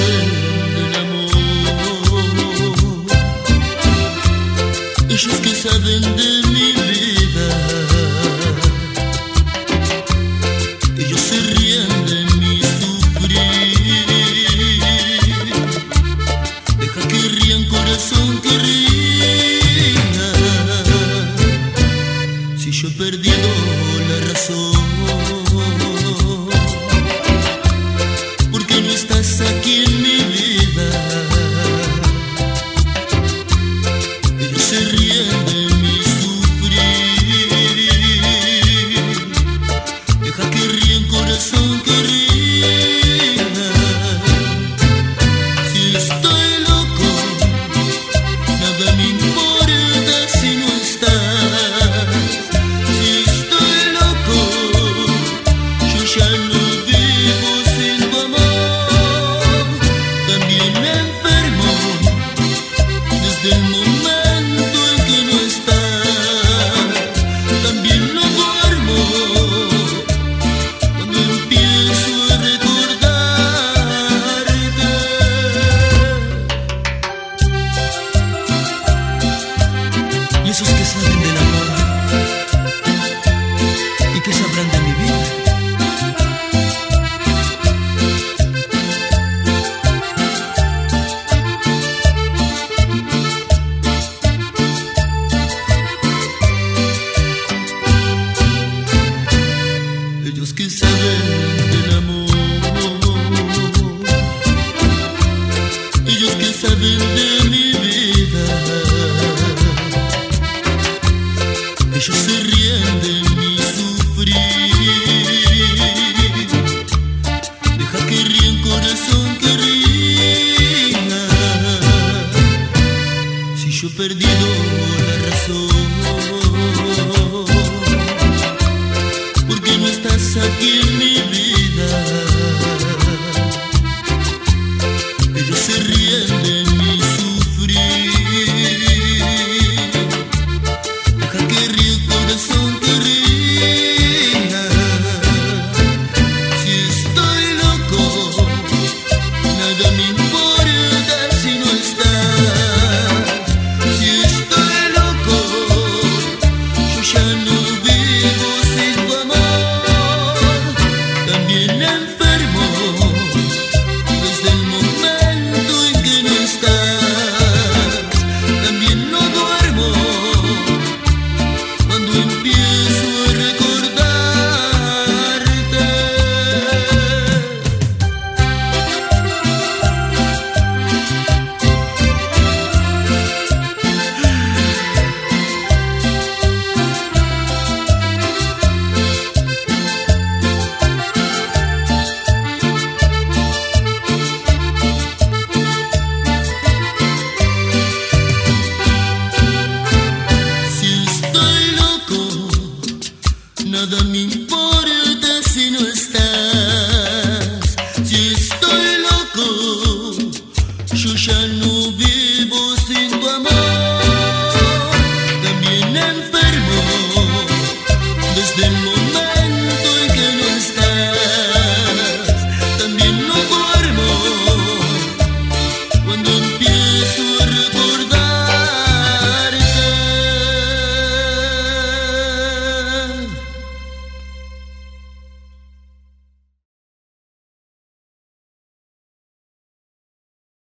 saben del amor, ellos que saben de mi vida, ellos se ríen de mi sufrir. Deja que rían, corazón, que ría. Si yo he perdido la razón, porque no estás aquí en mi vida. Ellos se ríen de mi sufrir. Deja que ríen, corazón, que ría. Si estoy loco, nada me importa si no estás. Si estoy loco, yo ya no vivo sin tu amor. También me enfermo desde el momento en que no estás. También no duermo cuando empiezo a recordarte. Y esos que saben del amor y que sabrán de mi vida, ellos que saben del amor, ellos que saben de mi vida, ellos se ríen de mi sufrir. Deja que ríen, corazón, que ría. Si yo he perdido la razón, porque no estás aquí en mi vida. Ellos se ríen de mi sufrir. Deja que ríe, corazón, que ría. Si estoy loco, nada me importa.